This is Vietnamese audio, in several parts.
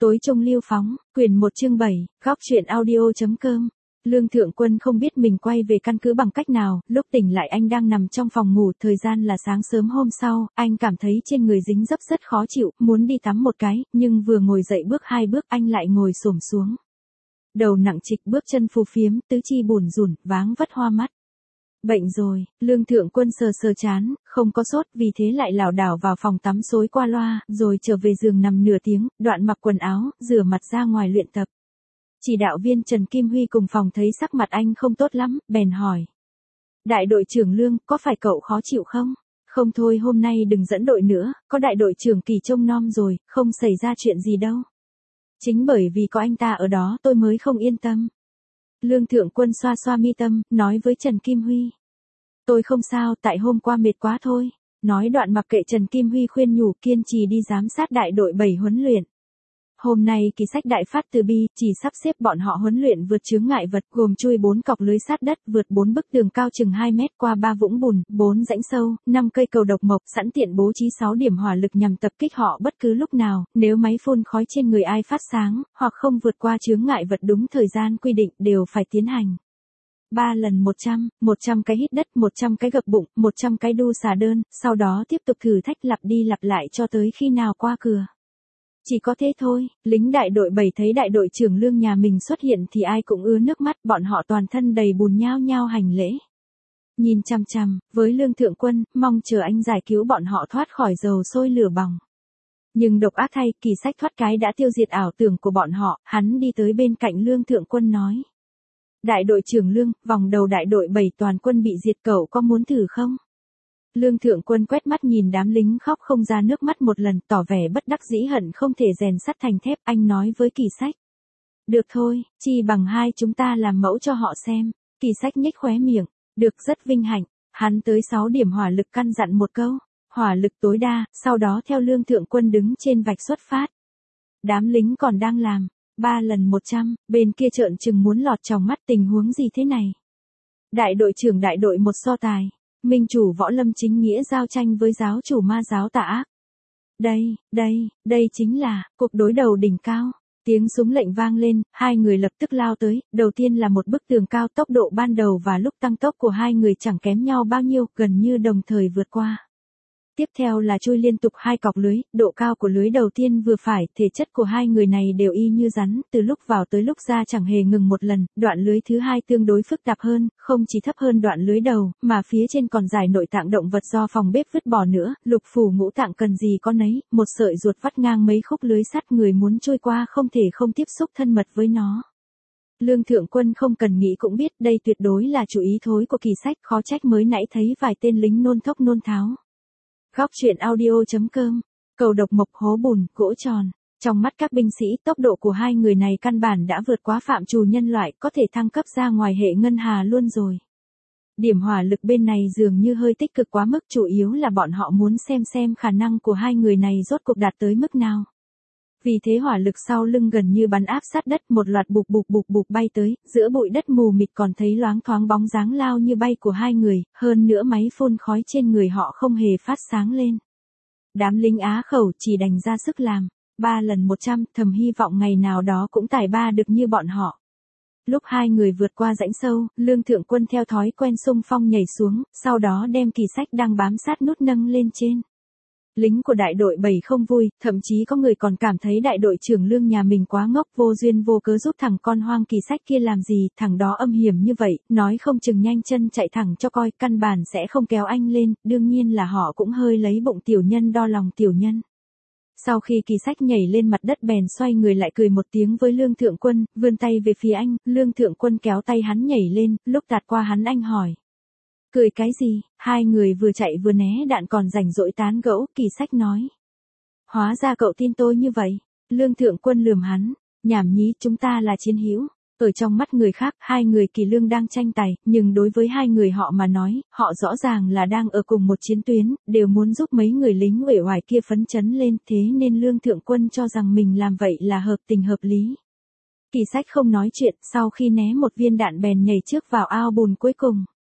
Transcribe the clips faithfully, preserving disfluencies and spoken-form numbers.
Tối trung lưu phóng, quyển một chương bảy, góc truyện audio.com. Lương Thượng Quân không biết mình quay về căn cứ bằng cách nào, lúc tỉnh lại anh đang nằm trong phòng ngủ, thời gian là sáng sớm hôm sau, anh cảm thấy trên người dính dấp rất khó chịu, muốn đi tắm một cái, nhưng vừa ngồi dậy bước hai bước anh lại ngồi xổm xuống. Đầu nặng trịch, bước chân phù phiếm, tứ chi bủn rủn, váng vất hoa mắt. Bệnh rồi, Lương Thượng Quân sờ sờ chán, không có sốt, vì thế lại lảo đảo vào phòng tắm xối qua loa, rồi trở về giường nằm nửa tiếng, đoạn mặc quần áo, rửa mặt ra ngoài luyện tập. Chỉ đạo viên Trần Kim Huy cùng phòng thấy sắc mặt anh không tốt lắm, bèn hỏi. Đại đội trưởng Lương, có phải cậu khó chịu không? Không thôi, hôm nay đừng dẫn đội nữa, có đại đội trưởng Kỳ trông nom rồi, không xảy ra chuyện gì đâu. Chính bởi vì có anh ta ở đó tôi mới không yên tâm. Lương Thượng Quân xoa xoa mi tâm, nói với Trần Kim Huy. Tôi không sao, tại hôm qua mệt quá thôi. Nói đoạn mặc kệ Trần Kim Huy khuyên nhủ, kiên trì đi giám sát đại đội bảy huấn luyện. Hôm nay Kỳ Sách đại phát từ bi, chỉ sắp xếp bọn họ huấn luyện vượt chướng ngại vật, gồm chui bốn cọc lưới sát đất, vượt bốn bức tường cao chừng hai mét, qua ba vũng bùn, bốn rãnh sâu, năm cây cầu độc mộc, sẵn tiện bố trí sáu điểm hỏa lực nhằm tập kích họ bất cứ lúc nào, nếu máy phun khói trên người ai phát sáng, hoặc không vượt qua chướng ngại vật đúng thời gian quy định, đều phải tiến hành. ba lần một trăm, một trăm cái hít đất, một trăm cái gập bụng, một trăm cái đu xà đơn, sau đó tiếp tục thử thách lặp đi lặp lại cho tới khi nào qua cửa. Chỉ có thế thôi, lính đại đội bảy thấy đại đội trưởng Lương nhà mình xuất hiện thì ai cũng ứa nước mắt, bọn họ toàn thân đầy bùn nhao nhao hành lễ. Nhìn chằm chằm, với Lương Thượng Quân, mong chờ anh giải cứu bọn họ thoát khỏi dầu sôi lửa bỏng. Nhưng độc ác thay, Kỳ Sách thoát cái đã tiêu diệt ảo tưởng của bọn họ, hắn đi tới bên cạnh Lương Thượng Quân nói. Đại đội trưởng Lương, vòng đầu đại đội bảy toàn quân bị diệt, cậu có muốn thử không? Lương Thượng Quân quét mắt nhìn đám lính khóc không ra nước mắt một lần, tỏ vẻ bất đắc dĩ hận không thể rèn sắt thành thép, anh nói với Kỳ Sách. Được thôi, chi bằng hai chúng ta làm mẫu cho họ xem. Kỳ Sách nhếch khóe miệng, được, rất vinh hạnh. Hắn tới sáu điểm hỏa lực căn dặn một câu, hỏa lực tối đa, sau đó theo Lương Thượng Quân đứng trên vạch xuất phát. Đám lính còn đang làm, ba lần một trăm, bên kia trợn trừng muốn lọt trong mắt, tình huống gì thế này? Đại đội trưởng đại đội một so tài. Minh chủ võ lâm chính nghĩa giao tranh với giáo chủ ma giáo tà ác. Đây, đây, đây chính là cuộc đối đầu đỉnh cao. Tiếng súng lệnh vang lên, hai người lập tức lao tới, đầu tiên là một bức tường cao, tốc độ ban đầu và lúc tăng tốc của hai người chẳng kém nhau bao nhiêu, gần như đồng thời vượt qua. Tiếp theo là chui liên tục hai cọc lưới, độ cao của lưới đầu tiên vừa phải, thể chất của hai người này đều y như rắn, từ lúc vào tới lúc ra chẳng hề ngừng một lần, đoạn lưới thứ hai tương đối phức tạp hơn, không chỉ thấp hơn đoạn lưới đầu, mà phía trên còn dài nội tạng động vật do phòng bếp vứt bỏ nữa, lục phủ ngũ tạng cần gì có nấy, một sợi ruột vắt ngang mấy khúc lưới sắt, người muốn trôi qua không thể không tiếp xúc thân mật với nó. Lương Thượng Quân không cần nghĩ cũng biết đây tuyệt đối là chủ ý thối của Kỳ Sách, khó trách mới nãy thấy vài tên lính nôn thốc nôn tháo. Góc truyện audio.com, cầu độc mộc, hố bùn, gỗ tròn. Trong mắt các binh sĩ, tốc độ của hai người này căn bản đã vượt quá phạm trù nhân loại, có thể thăng cấp ra ngoài hệ ngân hà luôn rồi. Điểm hỏa lực bên này dường như hơi tích cực quá mức, chủ yếu là bọn họ muốn xem xem khả năng của hai người này rốt cuộc đạt tới mức nào. Vì thế hỏa lực sau lưng gần như bắn áp sát đất, một loạt bục bục bục bục bay tới, giữa bụi đất mù mịt còn thấy loáng thoáng bóng dáng lao như bay của hai người, hơn nữa máy phun khói trên người họ không hề phát sáng lên. Đám lính Á khẩu chỉ đành ra sức làm, ba lần một trăm, thầm hy vọng ngày nào đó cũng tài ba được như bọn họ. Lúc hai người vượt qua rãnh sâu, Lương Thượng Quân theo thói quen xung phong nhảy xuống, sau đó đem Kỳ Sách đang bám sát nút nâng lên trên. Lính của đại đội bảy không vui, thậm chí có người còn cảm thấy đại đội trưởng Lương nhà mình quá ngốc, vô duyên vô cớ giúp thằng con hoang Kỳ Sách kia làm gì, thằng đó âm hiểm như vậy, nói không chừng nhanh chân chạy thẳng cho coi, căn bản sẽ không kéo anh lên, đương nhiên là họ cũng hơi lấy bụng tiểu nhân đo lòng tiểu nhân. Sau khi Kỳ Sách nhảy lên mặt đất bèn xoay người lại cười một tiếng với Lương Thượng Quân, vươn tay về phía anh, Lương Thượng Quân kéo tay hắn nhảy lên, lúc tạt qua hắn anh hỏi. Cười cái gì, hai người vừa chạy vừa né đạn còn rảnh rỗi tán gẫu, Kỳ Sách nói. Hóa ra cậu tin tôi như vậy, Lương Thượng Quân lườm hắn, nhảm nhí, chúng ta là chiến hữu. Ở trong mắt người khác, hai người Kỳ Lương đang tranh tài, nhưng đối với hai người họ mà nói, họ rõ ràng là đang ở cùng một chiến tuyến, đều muốn giúp mấy người lính uể oải kia phấn chấn lên, thế nên Lương Thượng Quân cho rằng mình làm vậy là hợp tình hợp lý. Kỳ Sách không nói chuyện, sau khi né một viên đạn bèn nhảy trước vào ao bùn cuối cùng.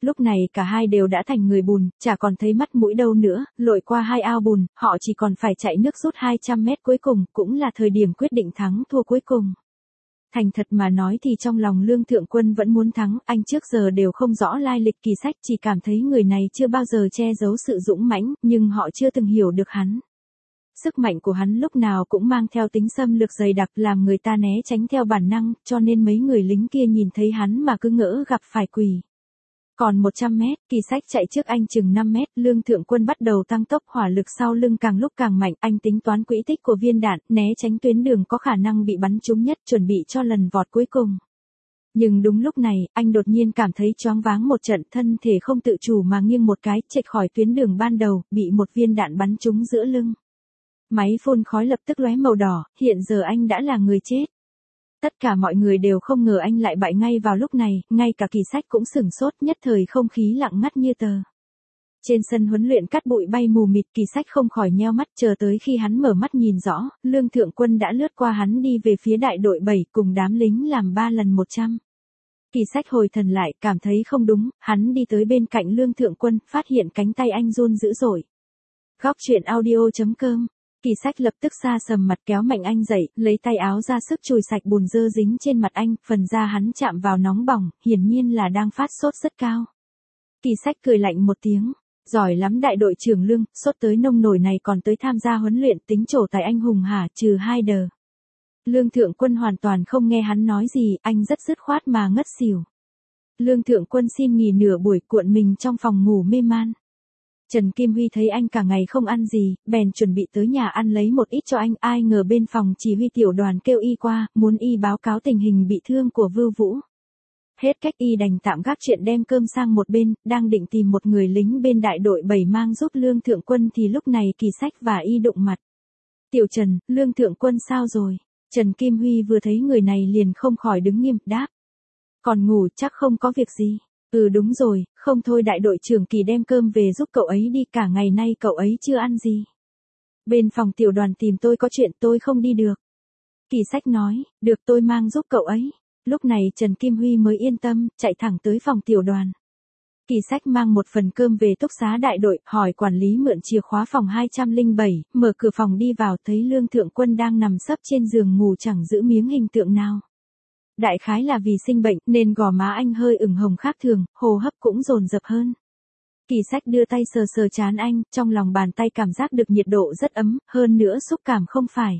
Lúc này cả hai đều đã thành người bùn, chả còn thấy mắt mũi đâu nữa, lội qua hai ao bùn, họ chỉ còn phải chạy nước rút hai trăm mét cuối cùng, cũng là thời điểm quyết định thắng thua cuối cùng. Thành thật mà nói thì trong lòng Lương Thượng Quân vẫn muốn thắng, anh trước giờ đều không rõ lai lịch Kỳ Sách, chỉ cảm thấy người này chưa bao giờ che giấu sự dũng mãnh, nhưng họ chưa từng hiểu được hắn. Sức mạnh của hắn lúc nào cũng mang theo tính xâm lược dày đặc làm người ta né tránh theo bản năng, cho nên mấy người lính kia nhìn thấy hắn mà cứ ngỡ gặp phải quỷ. Còn một trăm mét, Kỳ Sách chạy trước anh chừng năm mét, Lương Thượng Quân bắt đầu tăng tốc, hỏa lực sau lưng càng lúc càng mạnh, anh tính toán quỹ tích của viên đạn, né tránh tuyến đường có khả năng bị bắn trúng nhất, chuẩn bị cho lần vọt cuối cùng. Nhưng đúng lúc này, anh đột nhiên cảm thấy choáng váng một trận, thân thể không tự chủ mà nghiêng một cái, chệch khỏi tuyến đường ban đầu, bị một viên đạn bắn trúng giữa lưng. Máy phun khói lập tức lóe màu đỏ, hiện giờ anh đã là người chết. Tất cả mọi người đều không ngờ anh lại bại ngay vào lúc này, ngay cả Kỳ Sách cũng sửng sốt, nhất thời không khí lặng ngắt như tờ. Trên sân huấn luyện cát bụi bay mù mịt, Kỳ Sách không khỏi nheo mắt, chờ tới khi hắn mở mắt nhìn rõ, Lương Thượng Quân đã lướt qua hắn đi về phía đại đội bảy cùng đám lính làm ba lần một trăm. Kỳ Sách hồi thần lại, cảm thấy không đúng, hắn đi tới bên cạnh Lương Thượng Quân, phát hiện cánh tay anh run dữ dội. Góc truyện audio chấm com. Kỳ Sách lập tức sa sầm mặt, kéo mạnh anh dậy, lấy tay áo ra sức chùi sạch bùn dơ dính trên mặt anh, phần da hắn chạm vào nóng bỏng, hiển nhiên là đang phát sốt rất cao. Kỳ Sách cười lạnh một tiếng, giỏi lắm đại đội trưởng Lương, sốt tới nông nổi này còn tới tham gia huấn luyện, tính trổ tài anh hùng hả, trừ hai đờ. Lương Thượng Quân hoàn toàn không nghe hắn nói gì, anh rất dứt khoát mà ngất xỉu. Lương Thượng Quân xin nghỉ nửa buổi, cuộn mình trong phòng ngủ mê man. Trần Kim Huy thấy anh cả ngày không ăn gì, bèn chuẩn bị tới nhà ăn lấy một ít cho anh, ai ngờ bên phòng chỉ huy tiểu đoàn kêu y qua, muốn y báo cáo tình hình bị thương của Vưu Vũ. Hết cách y đành tạm gác chuyện đem cơm sang một bên, đang định tìm một người lính bên đại đội bảy mang giúp Lương Thượng Quân thì lúc này Kỳ Sách và y đụng mặt. Tiểu Trần, Lương Thượng Quân sao rồi? Trần Kim Huy vừa thấy người này liền không khỏi đứng nghiêm, đáp. Còn ngủ chắc không có việc gì. Ừ đúng rồi, không thôi đại đội trưởng Kỳ đem cơm về giúp cậu ấy đi, cả ngày nay cậu ấy chưa ăn gì. Bên phòng tiểu đoàn tìm tôi có chuyện, tôi không đi được. Kỳ Sách nói, được tôi mang giúp cậu ấy. Lúc này Trần Kim Huy mới yên tâm, chạy thẳng tới phòng tiểu đoàn. Kỳ Sách mang một phần cơm về túc xá đại đội, hỏi quản lý mượn chìa khóa phòng hai không bảy, mở cửa phòng đi vào thấy Lương Thượng Quân đang nằm sấp trên giường ngủ chẳng giữ miếng hình tượng nào. Đại khái là vì sinh bệnh nên gò má anh hơi ửng hồng khác thường, hô hấp cũng dồn dập hơn. Kỳ Sách đưa tay sờ sờ trán anh, trong lòng bàn tay cảm giác được nhiệt độ rất ấm, hơn nữa xúc cảm không phải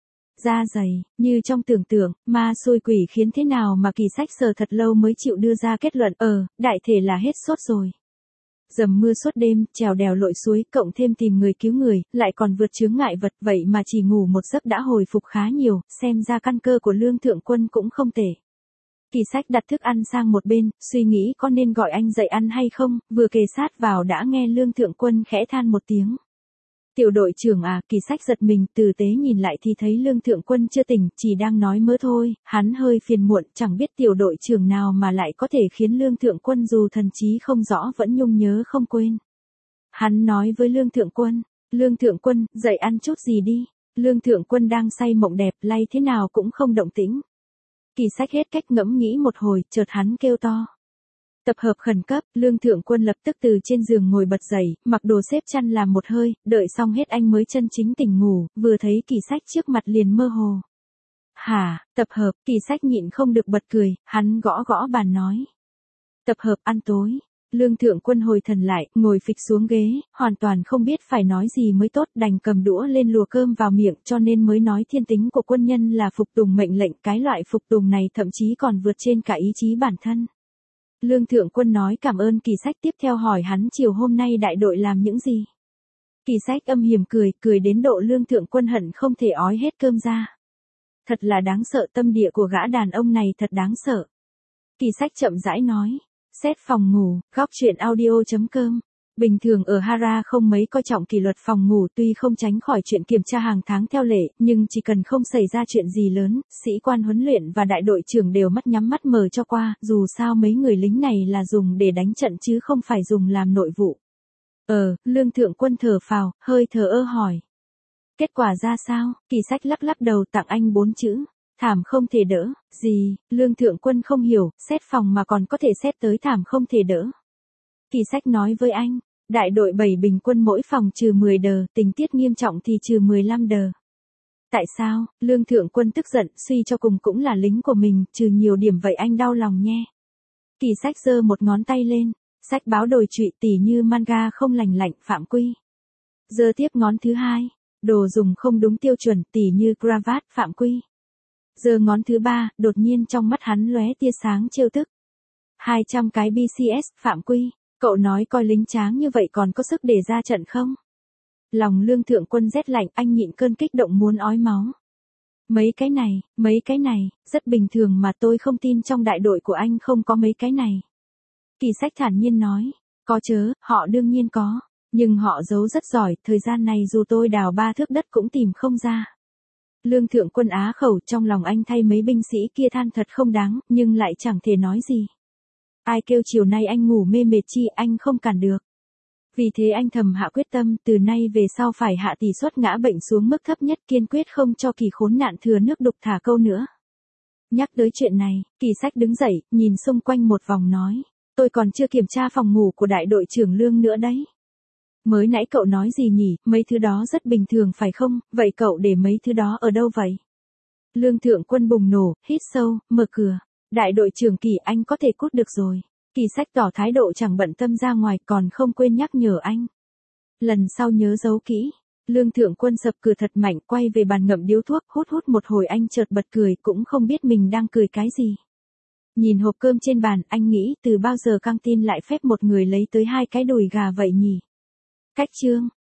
da dày, như trong tưởng tượng, ma xui quỷ khiến thế nào mà Kỳ Sách sờ thật lâu mới chịu đưa ra kết luận, ờ, đại thể là hết sốt rồi. Dầm mưa suốt đêm, trèo đèo lội suối, cộng thêm tìm người cứu người, lại còn vượt chướng ngại vật, vậy mà chỉ ngủ một giấc đã hồi phục khá nhiều, xem ra căn cơ của Lương Thượng Quân cũng không tệ. Kỳ Sách đặt thức ăn sang một bên, suy nghĩ có nên gọi anh dậy ăn hay không, vừa kề sát vào đã nghe Lương Thượng Quân khẽ than một tiếng. Tiểu đội trưởng à, Kỳ Sách giật mình, từ tế nhìn lại thì thấy Lương Thượng Quân chưa tỉnh, chỉ đang nói mớ thôi, hắn hơi phiền muộn, chẳng biết tiểu đội trưởng nào mà lại có thể khiến Lương Thượng Quân dù thần trí không rõ vẫn nhung nhớ không quên. Hắn nói với Lương Thượng Quân, Lương Thượng Quân, dậy ăn chút gì đi. Lương Thượng Quân đang say mộng đẹp, lay thế nào cũng không động tĩnh. Kỳ Sách hết cách ngẫm nghĩ một hồi, chợt hắn kêu to. Tập hợp khẩn cấp, Lương Thượng Quân lập tức từ trên giường ngồi bật dậy, mặc đồ xếp chăn làm một hơi, đợi xong hết anh mới chân chính tỉnh ngủ, vừa thấy Kỳ Sách trước mặt liền mơ hồ. Hả, tập hợp, Kỳ Sách nhịn không được bật cười, hắn gõ gõ bàn nói. Tập hợp ăn tối. Lương Thượng Quân hồi thần lại, ngồi phịch xuống ghế, hoàn toàn không biết phải nói gì mới tốt, đành cầm đũa lên lùa cơm vào miệng, cho nên mới nói thiên tính của quân nhân là phục tùng mệnh lệnh, cái loại phục tùng này thậm chí còn vượt trên cả ý chí bản thân. Lương Thượng Quân nói cảm ơn Kỳ Sách, tiếp theo hỏi hắn chiều hôm nay đại đội làm những gì. Kỳ Sách âm hiểm cười, cười đến độ Lương Thượng Quân hận không thể ói hết cơm ra. Thật là đáng sợ, tâm địa của gã đàn ông này thật đáng sợ. Kỳ Sách chậm rãi nói. Xét phòng ngủ, góc truyện audio chấm com. Bình thường ở Hara không mấy coi trọng kỷ luật phòng ngủ, tuy không tránh khỏi chuyện kiểm tra hàng tháng theo lệ, nhưng chỉ cần không xảy ra chuyện gì lớn, sĩ quan huấn luyện và đại đội trưởng đều mắt nhắm mắt mở cho qua, dù sao mấy người lính này là dùng để đánh trận chứ không phải dùng làm nội vụ. Ờ, Lương Thượng Quân thở phào, hơi thờ ơ hỏi. Kết quả ra sao? Kỳ Sách lắc lắc đầu, tặng anh bốn chữ. Thảm không thể đỡ. Gì? Lương Thượng Quân không hiểu, xét phòng mà còn có thể xét tới thảm không thể đỡ. Kỳ Sách nói với anh, đại đội bảy bình quân mỗi phòng trừ mười đờ, tình tiết nghiêm trọng thì trừ mười lăm đờ. Tại sao? Lương Thượng Quân tức giận, suy cho cùng cũng là lính của mình, trừ nhiều điểm vậy anh đau lòng nhé. Kỳ Sách giơ một ngón tay lên, sách báo đồi trụy tỉ như manga không lành lạnh, phạm quy. Giơ tiếp ngón thứ hai, đồ dùng không đúng tiêu chuẩn, tỉ như cravat, phạm quy. Giơ ngón thứ ba, đột nhiên trong mắt hắn lóe tia sáng trêu tức. hai trăm cái bê xê ét, phạm quy. Cậu nói coi lính tráng như vậy còn có sức để ra trận không? Lòng Lương Thượng Quân rét lạnh, anh nhịn cơn kích động muốn ói máu. Mấy cái này, mấy cái này, rất bình thường mà tôi không tin trong đại đội của anh không có mấy cái này. Kỳ Sách thản nhiên nói, có chớ, họ đương nhiên có, nhưng họ giấu rất giỏi, thời gian này dù tôi đào ba thước đất cũng tìm không ra. Lương Thượng Quân á khẩu, trong lòng anh thay mấy binh sĩ kia than thật không đáng, nhưng lại chẳng thể nói gì. Ai kêu chiều nay anh ngủ mê mệt chi, anh không cản được. Vì thế anh thầm hạ quyết tâm, từ nay về sau phải hạ tỷ suất ngã bệnh xuống mức thấp nhất, kiên quyết không cho Kỳ khốn nạn thừa nước đục thả câu nữa. Nhắc tới chuyện này, Kỳ Sách đứng dậy, nhìn xung quanh một vòng nói, tôi còn chưa kiểm tra phòng ngủ của đại đội trưởng Lương nữa đấy. Mới nãy cậu nói gì nhỉ, mấy thứ đó rất bình thường phải không, vậy cậu để mấy thứ đó ở đâu vậy? Lương Thượng Quân bùng nổ, hít sâu, mở cửa. Đại đội trưởng Kỳ, anh có thể cút được rồi. Kỳ Sách tỏ thái độ chẳng bận tâm ra ngoài, còn không quên nhắc nhở anh. Lần sau nhớ giấu kỹ. Lương Thượng Quân sập cửa thật mạnh, quay về bàn ngậm điếu thuốc, hút hút một hồi anh chợt bật cười, cũng không biết mình đang cười cái gì. Nhìn hộp cơm trên bàn, anh nghĩ từ bao giờ căng tin lại phép một người lấy tới hai cái đùi gà vậy nhỉ? Cách chương.